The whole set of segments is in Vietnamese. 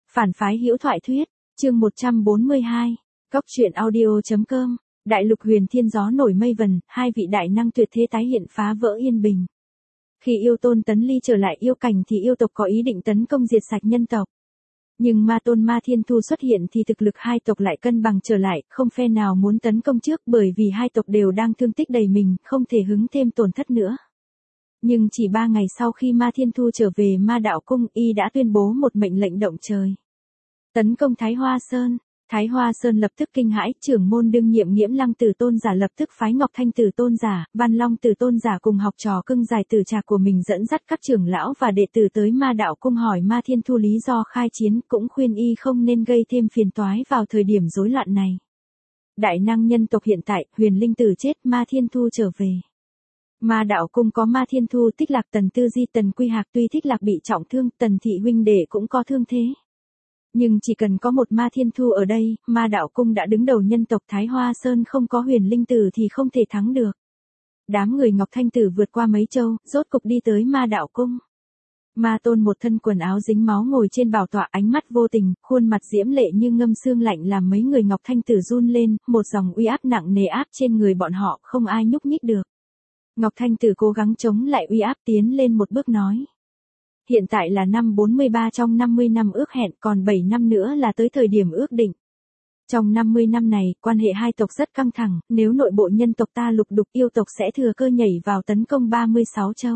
Phản phái hữu thoại thuyết, chương 142, Cóc truyện audio.com, Đại lục huyền thiên gió nổi mây vần, hai vị đại năng tuyệt thế tái hiện phá vỡ yên bình. Khi yêu tôn Tấn Ly trở lại yêu cảnh thì yêu tộc có ý định tấn công diệt sạch nhân tộc. Nhưng ma tôn Ma Thiên Thu xuất hiện thì thực lực hai tộc lại cân bằng trở lại, không phe nào muốn tấn công trước bởi vì hai tộc đều đang thương tích đầy mình, không thể hứng thêm tổn thất nữa. Nhưng chỉ 3 ngày sau khi Ma Thiên Thu trở về Ma Đạo Cung, y đã tuyên bố một mệnh lệnh động trời. Tấn công Thái Hoa Sơn. Thái Hoa Sơn lập tức kinh hãi, trưởng môn đương nhiệm Nghiễm Lăng Tử Tôn giả lập tức phái Ngọc Thanh Tử Tôn giả, Văn Long Tử Tôn giả cùng học trò cưng giải tử trạc của mình dẫn dắt các trưởng lão và đệ tử tới Ma Đạo Cung hỏi Ma Thiên Thu lý do khai chiến, cũng khuyên y không nên gây thêm phiền toái vào thời điểm rối loạn này. Đại năng nhân tộc hiện tại, Huyền Linh Tử chết, Ma Thiên Thu trở về. Ma Đạo Cung có Ma Thiên Thu, Tích Lạc, Tần Tư Di, Tần Quy Hạc, tuy Tích Lạc bị trọng thương, Tần thị huynh đệ cũng có thương thế. Nhưng chỉ cần có một Ma Thiên Thu ở đây, Ma Đạo Cung đã đứng đầu nhân tộc. Thái Hoa Sơn không có Huyền Linh Tử thì không thể thắng được. Đám người Ngọc Thanh Tử vượt qua mấy châu, rốt cục đi tới Ma Đạo Cung. Ma Tôn một thân quần áo dính máu ngồi trên bảo tọa, ánh mắt vô tình, khuôn mặt diễm lệ như ngâm xương lạnh làm mấy người Ngọc Thanh Tử run lên, một dòng uy áp nặng nề áp trên người bọn họ, không ai nhúc nhích được. Ngọc Thanh Tử cố gắng chống lại uy áp, tiến lên một bước nói. Hiện tại là năm 43 trong 50 năm ước hẹn, còn 7 năm nữa là tới thời điểm ước định. Trong 50 năm này, quan hệ hai tộc rất căng thẳng, nếu nội bộ nhân tộc ta lục đục, yêu tộc sẽ thừa cơ nhảy vào tấn công 36 châu.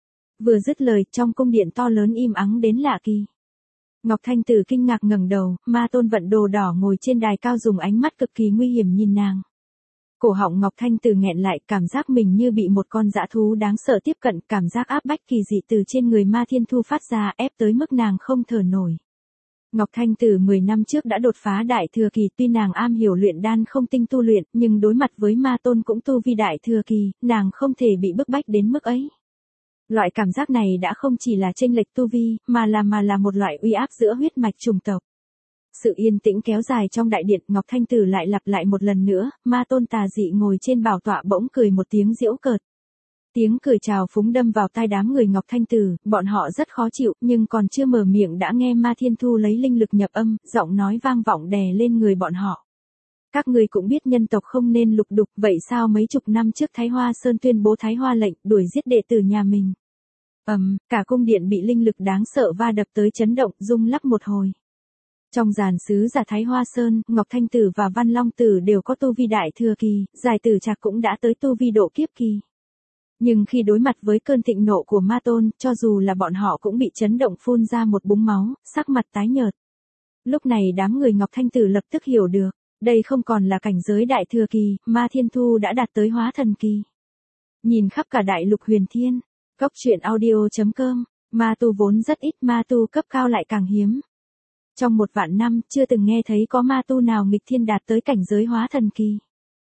Vừa dứt lời, trong cung điện to lớn im ắng đến lạ kỳ. Ngọc Thanh Tử kinh ngạc ngẩng đầu, Ma Tôn vận đồ đỏ ngồi trên đài cao dùng ánh mắt cực kỳ nguy hiểm nhìn nàng. Cổ họng Ngọc Thanh Tử nghẹn lại, cảm giác mình như bị một con dã thú đáng sợ tiếp cận, cảm giác áp bách kỳ dị từ trên người Ma Thiên Thu phát ra, ép tới mức nàng không thở nổi. Ngọc Thanh Tử 10 năm trước đã đột phá đại thừa kỳ, tuy nàng am hiểu luyện đan không tinh tu luyện, nhưng đối mặt với Ma Tôn cũng tu vi đại thừa kỳ, nàng không thể bị bức bách đến mức ấy. Loại cảm giác này đã không chỉ là chênh lệch tu vi, mà là một loại uy áp giữa huyết mạch chủng tộc. Sự yên tĩnh kéo dài trong đại điện, Ngọc Thanh Tử lại lặp lại một lần nữa, Ma Tôn tà dị ngồi trên bảo tọa bỗng cười một tiếng giễu cợt. Tiếng cười trào phúng đâm vào tai đám người Ngọc Thanh Tử, bọn họ rất khó chịu, nhưng còn chưa mở miệng đã nghe Ma Thiên Thu lấy linh lực nhập âm, giọng nói vang vọng đè lên người bọn họ. Các người cũng biết nhân tộc không nên lục đục, vậy sao mấy chục năm trước Thái Hoa Sơn tuyên bố Thái Hoa lệnh, đuổi giết đệ tử nhà mình. Cả cung điện bị linh lực đáng sợ va đập tới chấn động, rung lắc một hồi. Trong giàn sứ giả Thái Hoa Sơn, Ngọc Thanh Tử và Văn Long Tử đều có tu vi đại thừa kỳ, giải tử trạc cũng đã tới tu vi độ kiếp kỳ. Nhưng khi đối mặt với cơn thịnh nộ của Ma Tôn, cho dù là bọn họ cũng bị chấn động phun ra một búng máu, sắc mặt tái nhợt. Lúc này đám người Ngọc Thanh Tử lập tức hiểu được, đây không còn là cảnh giới đại thừa kỳ, Ma Thiên Thu đã đạt tới hóa thần kỳ. Nhìn khắp cả đại lục huyền thiên, Cóc truyện audio.com, ma tu vốn rất ít, ma tu cấp cao lại càng hiếm. Trong 1 vạn năm, chưa từng nghe thấy có ma tu nào nghịch thiên đạt tới cảnh giới hóa thần kỳ.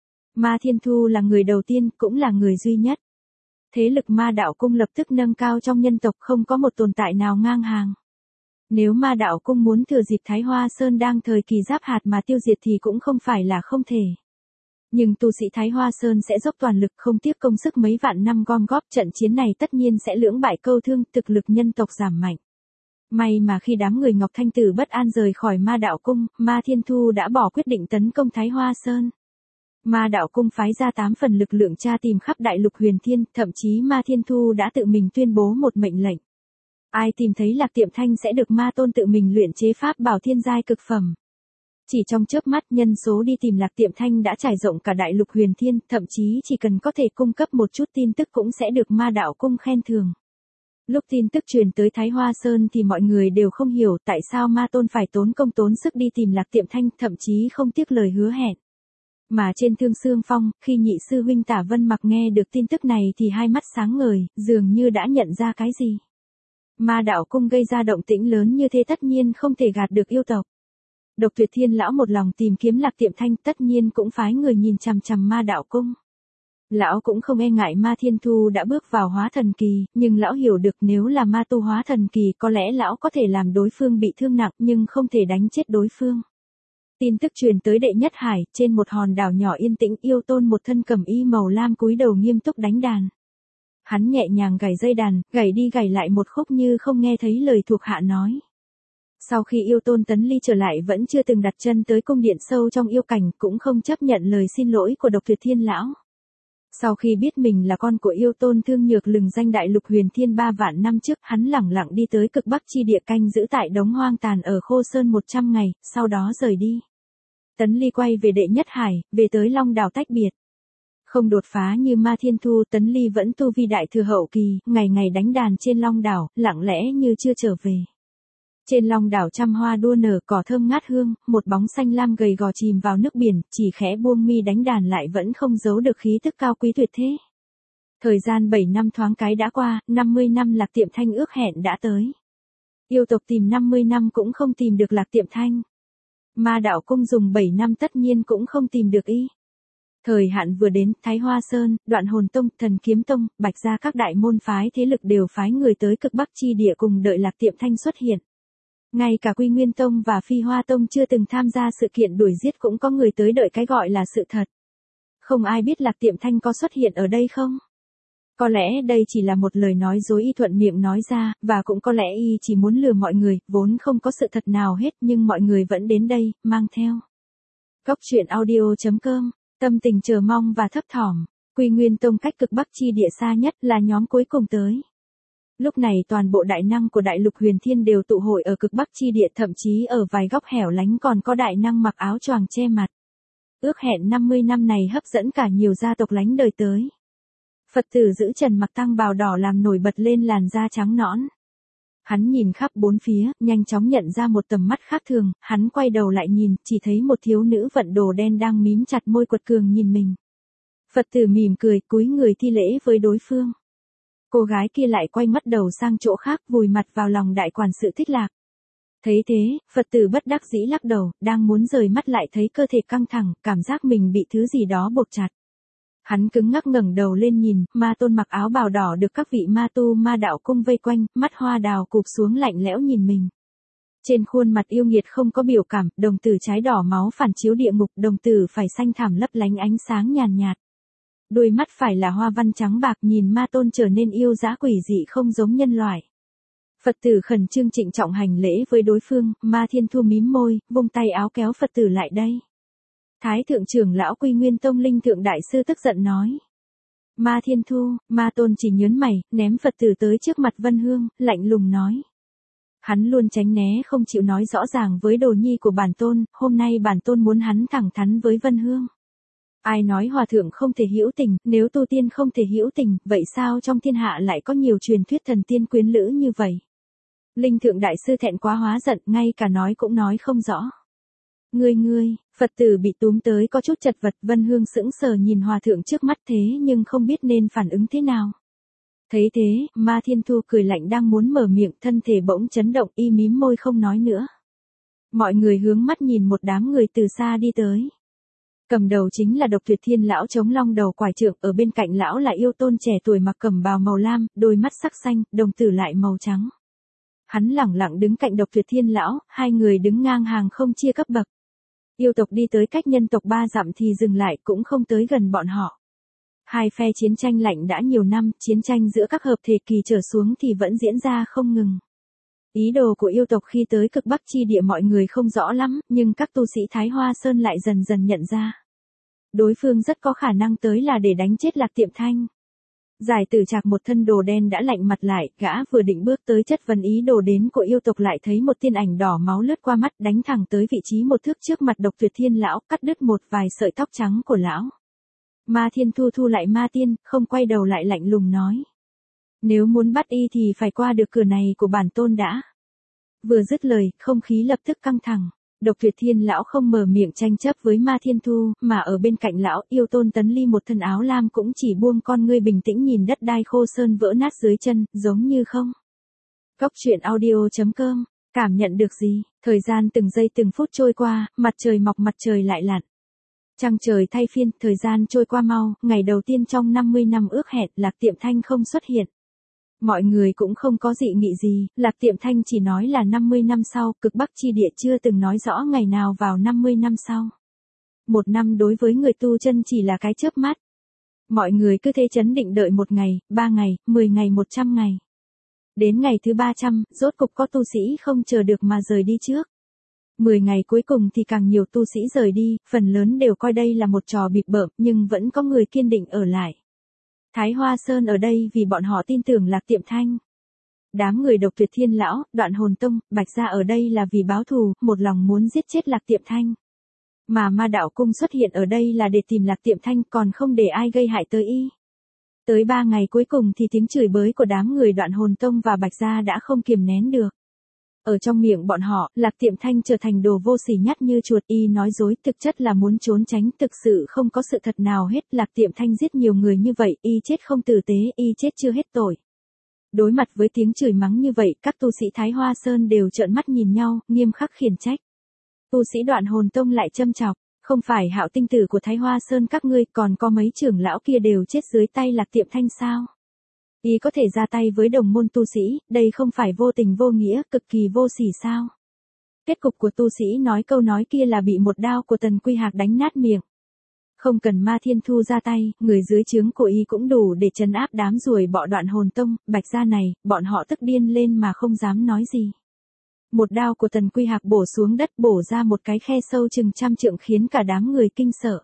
Ma Thiên Thu là người đầu tiên, cũng là người duy nhất. Thế lực Ma Đạo Cung lập tức nâng cao trong nhân tộc, không có một tồn tại nào ngang hàng. Nếu Ma Đạo Cung muốn thừa dịp Thái Hoa Sơn đang thời kỳ giáp hạt mà tiêu diệt thì cũng không phải là không thể. Nhưng tu sĩ Thái Hoa Sơn sẽ dốc toàn lực, không tiếc công sức mấy vạn năm gom góp, trận chiến này tất nhiên sẽ lưỡng bại câu thương, thực lực nhân tộc giảm mạnh. May mà khi đám người Ngọc Thanh Tử bất an rời khỏi Ma Đạo Cung, Ma Thiên Thu đã bỏ quyết định tấn công Thái Hoa Sơn. Ma Đạo Cung phái ra 8 phần lực lượng tra tìm khắp đại lục huyền thiên, thậm chí Ma Thiên Thu đã tự mình tuyên bố một mệnh lệnh. Ai tìm thấy Lạc Tiệm Thanh sẽ được Ma Tôn tự mình luyện chế pháp bảo thiên giai cực phẩm. Chỉ trong chớp mắt, nhân số đi tìm Lạc Tiệm Thanh đã trải rộng cả đại lục huyền thiên, thậm chí chỉ cần có thể cung cấp một chút tin tức cũng sẽ được Ma Đạo Cung khen thưởng. Lúc tin tức truyền tới Thái Hoa Sơn thì mọi người đều không hiểu tại sao Ma Tôn phải tốn công tốn sức đi tìm Lạc Tiệm Thanh, thậm chí không tiếc lời hứa hẹn. Mà trên Thương Xương Phong, khi nhị sư huynh Tả Vân Mặc nghe được tin tức này thì hai mắt sáng ngời, dường như đã nhận ra cái gì. Ma Đạo Cung gây ra động tĩnh lớn như thế tất nhiên không thể gạt được yêu tộc. Độc Tuyệt Thiên lão một lòng tìm kiếm Lạc Tiệm Thanh, tất nhiên cũng phái người nhìn chằm chằm Ma Đạo Cung. Lão cũng không e ngại Ma Thiên Thu đã bước vào hóa thần kỳ, nhưng lão hiểu được nếu là ma tu hóa thần kỳ có lẽ lão có thể làm đối phương bị thương nặng nhưng không thể đánh chết đối phương. Tin tức truyền tới Đệ Nhất Hải, trên một hòn đảo nhỏ yên tĩnh, yêu tôn một thân cẩm y màu lam cúi đầu nghiêm túc đánh đàn. Hắn nhẹ nhàng gảy dây đàn, gảy đi gảy lại một khúc như không nghe thấy lời thuộc hạ nói. Sau khi Yêu Tôn Tấn Ly trở lại vẫn chưa từng đặt chân tới cung điện sâu trong yêu cảnh, cũng không chấp nhận lời xin lỗi của Độc Tuyệt Thiên lão. Sau khi biết mình là con của Yêu Tôn Thương Nhược lừng danh đại lục huyền thiên 3 vạn năm trước, hắn lẳng lặng đi tới cực bắc chi địa canh giữ tại đống hoang tàn ở Khô Sơn 100 ngày, sau đó rời đi. Tấn Ly quay về đệ nhất hải, về tới Long Đảo tách biệt. Không đột phá như Ma Thiên Thu, Tấn Ly vẫn tu vi đại thừa hậu kỳ, ngày ngày đánh đàn trên Long Đảo, lặng lẽ như chưa trở về. Trên Long Đảo trăm hoa đua nở, cỏ thơm ngát hương, một bóng xanh lam gầy gò chìm vào nước biển, chỉ khẽ buông mi đánh đàn lại vẫn không giấu được khí tức cao quý tuyệt thế. Thời gian 7 năm thoáng cái đã qua, 50 năm Lạc Tiệm Thanh ước hẹn đã tới. Yêu tộc tìm 50 năm cũng không tìm được Lạc Tiệm Thanh. Ma đạo cung dùng 7 năm tất nhiên cũng không tìm được y. Thời hạn vừa đến, Thái Hoa Sơn, Đoạn Hồn Tông, Thần Kiếm Tông, Bạch gia các đại môn phái thế lực đều phái người tới cực bắc chi địa cùng đợi Lạc Tiệm Thanh xuất hiện. Ngay cả Quy Nguyên Tông và Phi Hoa Tông chưa từng tham gia sự kiện đuổi giết cũng có người tới đợi cái gọi là sự thật. Không ai biết Lạc Tiệm Thanh có xuất hiện ở đây không? Có lẽ đây chỉ là một lời nói dối y thuận miệng nói ra, và cũng có lẽ y chỉ muốn lừa mọi người, vốn không có sự thật nào hết nhưng mọi người vẫn đến đây, mang theo. Góc truyện audio.com, tâm tình chờ mong và thấp thỏm. Quy Nguyên Tông cách cực bắc chi địa xa nhất là nhóm cuối cùng tới. Lúc này toàn bộ đại năng của đại lục huyền thiên đều tụ hội ở cực bắc chi địa, thậm chí ở vài góc hẻo lánh còn có đại năng mặc áo choàng che mặt. Ước hẹn 50 năm này hấp dẫn cả nhiều gia tộc lánh đời tới. Phật tử giữ trần mặc tăng bào đỏ làm nổi bật lên làn da trắng nõn. Hắn nhìn khắp bốn phía, nhanh chóng nhận ra một tầm mắt khác thường, hắn quay đầu lại nhìn, chỉ thấy một thiếu nữ vận đồ đen đang mím chặt môi quật cường nhìn mình. Phật tử mỉm cười, cúi người thi lễ với đối phương. Cô gái kia lại quay mắt đầu sang chỗ khác, vùi mặt vào lòng đại quản sự Thích Lạc. Thấy thế, Phật tử bất đắc dĩ lắc đầu, đang muốn rời mắt lại thấy cơ thể căng thẳng, cảm giác mình bị thứ gì đó buộc chặt. Hắn cứng ngắc ngẩng đầu lên nhìn, ma tôn mặc áo bào đỏ được các vị ma tu ma đạo cung vây quanh, mắt hoa đào cụp xuống lạnh lẽo nhìn mình. Trên khuôn mặt yêu nghiệt không có biểu cảm, đồng tử trái đỏ máu phản chiếu địa ngục, đồng tử phải xanh thẳm lấp lánh ánh sáng nhàn nhạt. Đôi mắt phải là hoa văn trắng bạc, nhìn ma tôn trở nên yêu dã quỷ dị không giống nhân loại. Phật tử khẩn trương trịnh trọng hành lễ với đối phương, Ma Thiên Thu mím môi, vung tay áo kéo Phật tử lại đây. Thái thượng trưởng lão Quy Nguyên Tông Linh thượng đại sư tức giận nói. Ma Thiên Thu, ma tôn chỉ nhớn mày, ném Phật tử tới trước mặt Vân Hương, lạnh lùng nói. Hắn luôn tránh né không chịu nói rõ ràng với đồ nhi của bản tôn, hôm nay bản tôn muốn hắn thẳng thắn với Vân Hương. Ai nói hòa thượng không thể hữu tình, nếu tu tiên không thể hữu tình, vậy sao trong thiên hạ lại có nhiều truyền thuyết thần tiên quyến lữ như vậy? Linh thượng đại sư thẹn quá hóa giận, ngay cả nói cũng nói không rõ. Ngươi, Phật tử bị túm tới có chút chật vật, Vân Hương sững sờ nhìn hòa thượng trước mắt thế nhưng không biết nên phản ứng thế nào. Thấy thế, Ma Thiên Thu cười lạnh đang muốn mở miệng, thân thể bỗng chấn động, y mím môi không nói nữa. Mọi người hướng mắt nhìn một đám người từ xa đi tới. Cầm đầu chính là Độc Tuyệt Thiên lão chống long đầu quải trượng, ở bên cạnh lão là Yêu Tôn trẻ tuổi mặc cẩm bào màu lam, đôi mắt sắc xanh, đồng tử lại màu trắng. Hắn lẳng lặng đứng cạnh Độc Tuyệt Thiên lão, hai người đứng ngang hàng không chia cấp bậc. Yêu tộc đi tới cách nhân tộc 3 dặm thì dừng lại, cũng không tới gần bọn họ. Hai phe chiến tranh lạnh đã nhiều năm, chiến tranh giữa các hợp thể kỳ trở xuống thì vẫn diễn ra không ngừng. Ý đồ của yêu tộc khi tới cực bắc chi địa mọi người không rõ lắm, nhưng các tu sĩ Thái Hoa Sơn lại dần dần nhận ra. Đối phương rất có khả năng tới là để đánh chết Lạc Tiệm Thanh. Giải Tử Trạc một thân đồ đen đã lạnh mặt lại, gã vừa định bước tới chất vấn ý đồ đến của yêu tộc lại thấy một tiên ảnh đỏ máu lướt qua mắt, đánh thẳng tới vị trí một thước trước mặt Độc Tuyệt Thiên lão, cắt đứt một vài sợi tóc trắng của lão. Ma Thiên Thu thu lại ma tiên, không quay đầu lại lạnh lùng nói. Nếu muốn bắt y thì phải qua được cửa này của bản tôn đã. Vừa dứt lời, không khí lập tức căng thẳng. Độc Tuyệt Thiên lão không mở miệng tranh chấp với Ma Thiên Thu, mà ở bên cạnh lão, Yêu Tôn Tấn Ly một thân áo lam cũng chỉ buông con ngươi bình tĩnh nhìn đất đai Khô Sơn vỡ nát dưới chân, giống như không. Góc truyện audio.com, cảm nhận được gì? Thời gian từng giây từng phút trôi qua, mặt trời mọc mặt trời lại lặn. Trăng trời thay phiên, thời gian trôi qua mau, ngày đầu tiên trong 50 năm ước hẹn, Lạc Tiệm Thanh không xuất hiện. Mọi người cũng không có dị nghị gì, Lạc Tiệm Thanh chỉ nói là 50 năm sau, cực bắc chi địa chưa từng nói rõ ngày nào vào 50 năm sau. Một năm đối với người tu chân chỉ là cái chớp mắt. Mọi người cứ thế chấn định đợi 1 ngày, 3 ngày, 10 ngày, 100 ngày. Đến ngày thứ 300, rốt cục có tu sĩ không chờ được mà rời đi trước. 10 ngày cuối cùng thì càng nhiều tu sĩ rời đi, phần lớn đều coi đây là một trò bịp bợm, nhưng vẫn có người kiên định ở lại. Thái Hoa Sơn ở đây vì bọn họ tin tưởng Lạc Tiệm Thanh. Đám người Độc Tuyệt Thiên Lão, Đoạn Hồn Tông, Bạch Gia ở đây là vì báo thù, một lòng muốn giết chết Lạc Tiệm Thanh. Mà Ma Đạo Cung xuất hiện ở đây là để tìm Lạc Tiệm Thanh, còn không để ai gây hại tới y. Tới 3 ngày cuối cùng thì tiếng chửi bới của đám người Đoạn Hồn Tông và Bạch Gia đã không kiềm nén được. Ở trong miệng bọn họ, Lạc Tiệm Thanh trở thành đồ vô sỉ nhắt như chuột, y nói dối, thực chất là muốn trốn tránh, thực sự không có sự thật nào hết. Lạc Tiệm Thanh giết nhiều người như vậy, y chết không tử tế, y chết chưa hết tội. Đối mặt với tiếng chửi mắng như vậy, các tu sĩ Thái Hoa Sơn đều trợn mắt nhìn nhau, nghiêm khắc khiển trách. Tu sĩ Đoạn Hồn Tông lại châm chọc, không phải Hạo tinh tử của Thái Hoa Sơn các ngươi, còn có mấy trưởng lão kia đều chết dưới tay Lạc Tiệm Thanh sao? Y có thể ra tay với đồng môn tu sĩ, đây không phải vô tình vô nghĩa, cực kỳ vô sỉ sao? Kết cục của tu sĩ nói câu nói kia là bị một đao của Tần Quy Hạc đánh nát miệng. Không cần Ma Thiên Thu ra tay, người dưới trướng của y cũng đủ để trấn áp đám ruồi bọ Đoạn Hồn Tông, Bạch Gia này, bọn họ tức điên lên mà không dám nói gì. Một đao của Tần Quy Hạc bổ xuống đất, bổ ra một cái khe sâu chừng 100 trượng khiến cả đám người kinh sợ.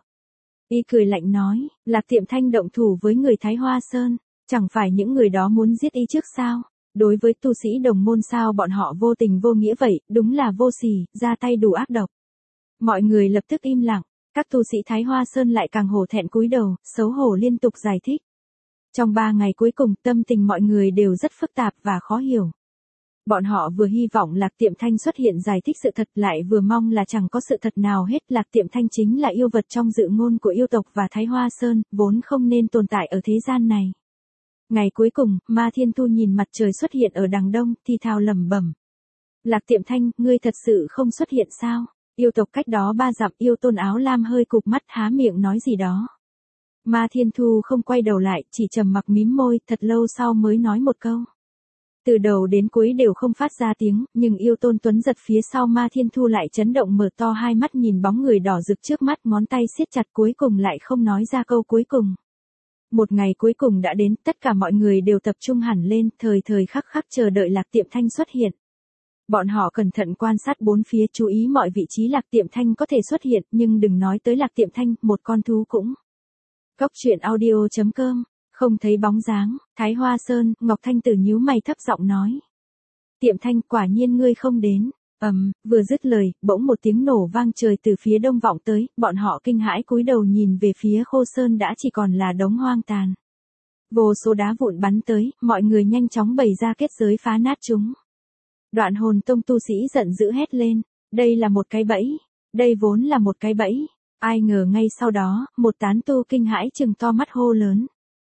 Y cười lạnh nói, Lạc Tiệm Thanh động thủ với người Thái Hoa Sơn, chẳng phải những người đó muốn giết y trước sao? Đối với tu sĩ đồng môn sao bọn họ vô tình vô nghĩa vậy, đúng là vô sỉ, ra tay đủ ác độc. Mọi người lập tức im lặng, các tu sĩ Thái Hoa Sơn lại càng hổ thẹn cúi đầu, xấu hổ liên tục giải thích. Trong 3 ngày cuối cùng, tâm tình mọi người đều rất phức tạp và khó hiểu. Bọn họ vừa hy vọng Lạc Tiệm Thanh xuất hiện giải thích sự thật, lại vừa mong là chẳng có sự thật nào hết. Lạc Tiệm Thanh chính là yêu vật trong dự ngôn của yêu tộc và Thái Hoa Sơn, vốn không nên tồn tại ở thế gian này. Ngày cuối cùng, Ma Thiên Thu nhìn mặt trời xuất hiện ở đằng đông, thì thào lẩm bẩm. Lạc Tiệm Thanh, ngươi thật sự không xuất hiện sao? Yêu tộc cách đó 3 dặm, yêu tôn áo lam hơi cụp mắt há miệng nói gì đó. Ma Thiên Thu không quay đầu lại, chỉ trầm mặc mím môi, thật lâu sau mới nói một câu. Từ đầu đến cuối đều không phát ra tiếng, nhưng yêu tôn tuấn giật phía sau Ma Thiên Thu lại chấn động mở to hai mắt nhìn bóng người đỏ rực trước mắt, ngón tay siết chặt cuối cùng lại không nói ra câu cuối cùng. Một ngày cuối cùng đã đến, tất cả mọi người đều tập trung hẳn lên, thời thời khắc khắc chờ đợi Lạc Tiệm Thanh xuất hiện. Bọn họ cẩn thận quan sát bốn phía, chú ý mọi vị trí Lạc Tiệm Thanh có thể xuất hiện, nhưng đừng nói tới Lạc Tiệm Thanh, một con thú cũng. Cốc truyện audio.com, không thấy bóng dáng. Thái Hoa Sơn, Ngọc Thanh Tử nhíu mày thấp giọng nói. Tiệm Thanh, quả nhiên ngươi không đến. Vừa dứt lời, bỗng một tiếng nổ vang trời từ phía đông vọng tới, bọn họ kinh hãi cúi đầu nhìn về phía Khô Sơn đã chỉ còn là đống hoang tàn. Vô số đá vụn bắn tới, mọi người nhanh chóng bày ra kết giới phá nát chúng. Đoạn Hồn Tông tu sĩ giận dữ hét lên, đây là một cái bẫy, đây vốn là một cái bẫy. Ai ngờ ngay sau đó, một tán tu kinh hãi trừng to mắt hô lớn.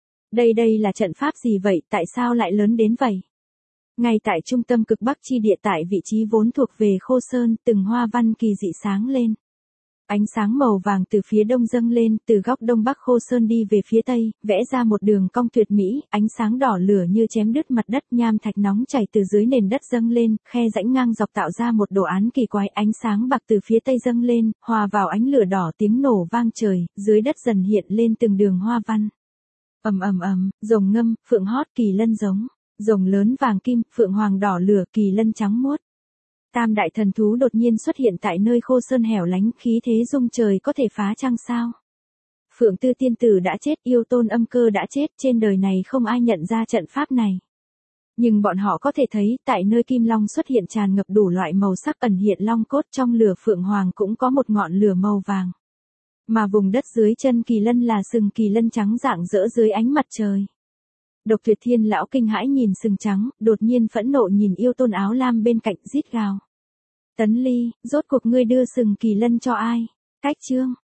Đây là trận pháp gì vậy, tại sao lại lớn đến vậy? Ngay tại trung tâm cực bắc chi địa, tại vị trí vốn thuộc về Khô Sơn, từng hoa văn kỳ dị sáng lên. Ánh sáng màu vàng từ phía đông dâng lên, từ góc đông bắc Khô Sơn đi về phía tây, vẽ ra một đường cong tuyệt mỹ, ánh sáng đỏ lửa như chém đứt mặt đất, nham thạch nóng chảy từ dưới nền đất dâng lên, khe rãnh ngang dọc tạo ra một đồ án kỳ quái, ánh sáng bạc từ phía tây dâng lên, hòa vào ánh lửa đỏ, tiếng nổ vang trời, dưới đất dần hiện lên từng đường hoa văn. Rồng ngâm, phượng hót, kỳ lân giống, rồng lớn vàng kim, phượng hoàng đỏ lửa, kỳ lân trắng muốt. Tam đại thần thú đột nhiên xuất hiện tại nơi Khô Sơn hẻo lánh, khí thế rung trời, có thể phá trăng sao? Phượng Tư tiên tử đã chết, yêu tôn Âm Cơ đã chết, trên đời này không ai nhận ra trận pháp này. Nhưng bọn họ có thể thấy, tại nơi Kim Long xuất hiện tràn ngập đủ loại màu sắc ẩn hiện long cốt, trong lửa phượng hoàng cũng có một ngọn lửa màu vàng. Mà vùng đất dưới chân kỳ lân là sừng kỳ lân trắng rạng rỡ dưới ánh mặt trời. Độc Tuyệt Thiên lão kinh hãi nhìn sừng trắng, đột nhiên phẫn nộ nhìn yêu tôn áo lam bên cạnh, rít gào. Tấn Ly, rốt cuộc ngươi đưa sừng kỳ lân cho ai? Cách chương.